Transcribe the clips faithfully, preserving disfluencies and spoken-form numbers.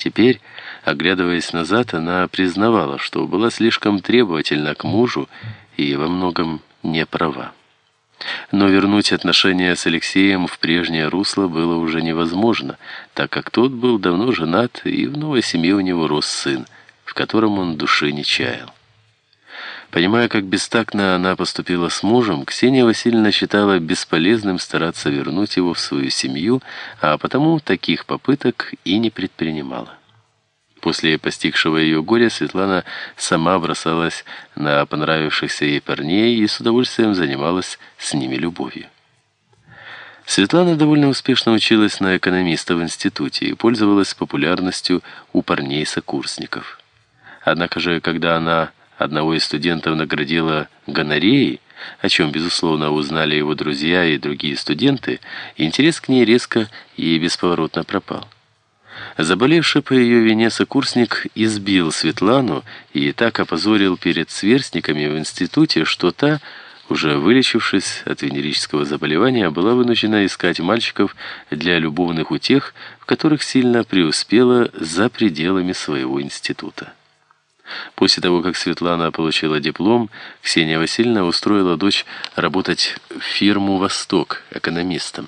Теперь, оглядываясь назад, она признавала, что была слишком требовательна к мужу и во многом не права. Но вернуть отношения с Алексеем в прежнее русло было уже невозможно, так как тот был давно женат, и в новой семье у него рос сын, в котором он души не чаял. Понимая, как бестактно она поступила с мужем, Ксения Васильевна считала бесполезным стараться вернуть его в свою семью, а потому таких попыток и не предпринимала. После постигшего ее горя Светлана сама бросалась на понравившихся ей парней и с удовольствием занималась с ними любовью. Светлана довольно успешно училась на экономиста в институте и пользовалась популярностью у парней-сокурсников. Однако же, когда она одного из студентов наградила гонореей, о чем, безусловно, узнали его друзья и другие студенты, интерес к ней резко и бесповоротно пропал. Заболевший по ее вине сокурсник избил Светлану и так опозорил перед сверстниками в институте, что та, уже вылечившись от венерического заболевания, была вынуждена искать мальчиков для любовных утех, в которых сильно преуспела за пределами своего института. После того, как Светлана получила диплом, Ксения Васильевна устроила дочь работать в фирму «Восток» экономистом.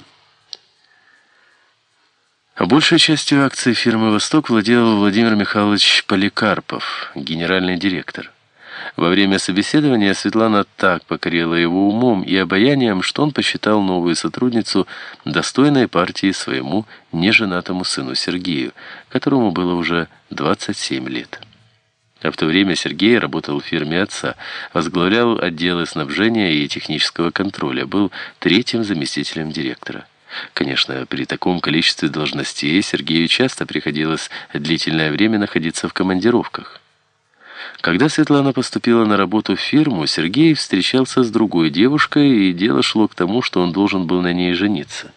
Большей частью акций фирмы «Восток» владел Владимир Михайлович Поликарпов, генеральный директор. Во время собеседования Светлана так покорила его умом и обаянием, что он посчитал новую сотрудницу достойной партии своему неженатому сыну Сергею, которому было уже двадцать семь лет. А в то время Сергей работал в фирме отца, возглавлял отделы снабжения и технического контроля, был третьим заместителем директора. Конечно, при таком количестве должностей Сергею часто приходилось длительное время находиться в командировках. Когда Светлана поступила на работу в фирму, Сергей встречался с другой девушкой, и дело шло к тому, что он должен был на ней жениться.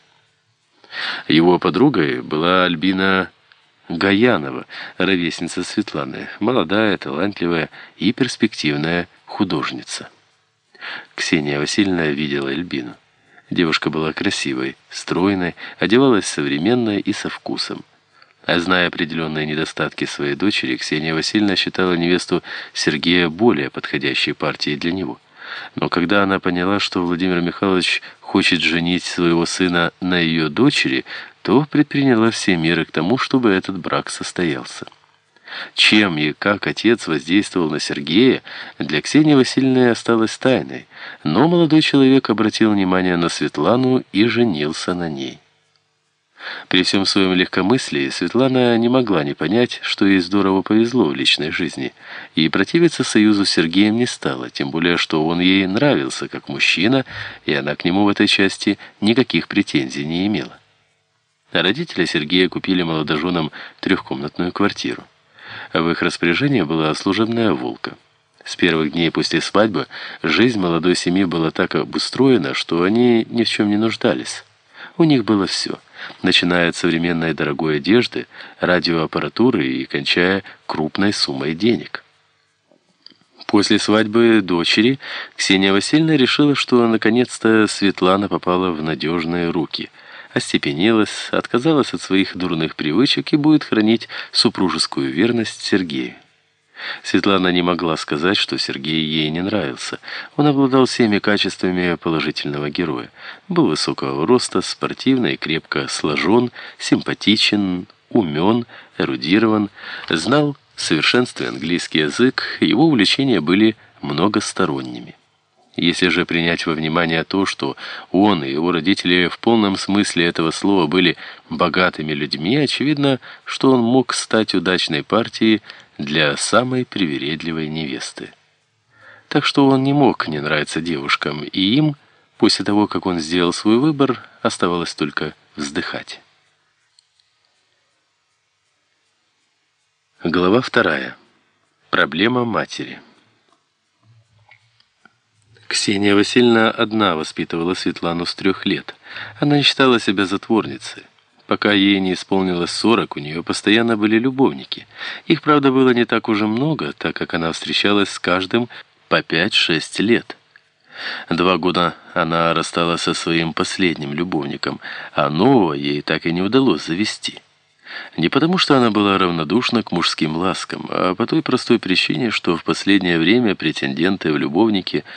Его подругой была Альбина Гаянова, ровесница Светланы, молодая, талантливая и перспективная художница. Ксения Васильевна видела Альбину. Девушка была красивой, стройной, одевалась современно и со вкусом. А зная определенные недостатки своей дочери, Ксения Васильевна считала невесту Сергея более подходящей партией для него. Но когда она поняла, что Владимир Михайлович хочет женить своего сына на ее дочери, то предприняла все меры к тому, чтобы этот брак состоялся. Чем и как отец воздействовал на Сергея, для Ксении Васильевны осталось тайной, но молодой человек обратил внимание на Светлану и женился на ней. При всем своем легкомыслии Светлана не могла не понять, что ей здорово повезло в личной жизни, и противиться союзу с Сергеем не стала, тем более, что он ей нравился как мужчина, и она к нему в этой части никаких претензий не имела. Родители Сергея купили молодоженам трехкомнатную квартиру. В их распоряжении была служебная «Волга». С первых дней после свадьбы жизнь молодой семьи была так обустроена, что они ни в чем не нуждались. У них было все, начиная от современной дорогой одежды, радиоаппаратуры и кончая крупной суммой денег. После свадьбы дочери Ксения Васильевна решила, что наконец-то Светлана попала в надежные руки, остепенилась, отказалась от своих дурных привычек и будет хранить супружескую верность Сергею. Светлана не могла сказать, что Сергей ей не нравился. Он обладал всеми качествами положительного героя. Был высокого роста, спортивный, крепко сложен, симпатичен, умен, эрудирован, знал в совершенстве английский язык, его увлечения были многосторонними. Если же принять во внимание то, что он и его родители в полном смысле этого слова были богатыми людьми, очевидно, что он мог стать удачной партией для самой привередливой невесты. Так что он не мог не нравиться девушкам, и им, после того, как он сделал свой выбор, оставалось только вздыхать. Глава вторая. Проблема матери. Ксения Васильевна одна воспитывала Светлану с трех лет. Она не считала себя затворницей. Пока ей не исполнилось сорок, у нее постоянно были любовники. Их, правда, было не так уже много, так как она встречалась с каждым по пять-шесть лет. Два года она рассталась со своим последним любовником, а нового ей так и не удалось завести. Не потому, что она была равнодушна к мужским ласкам, а по той простой причине, что в последнее время претенденты в любовники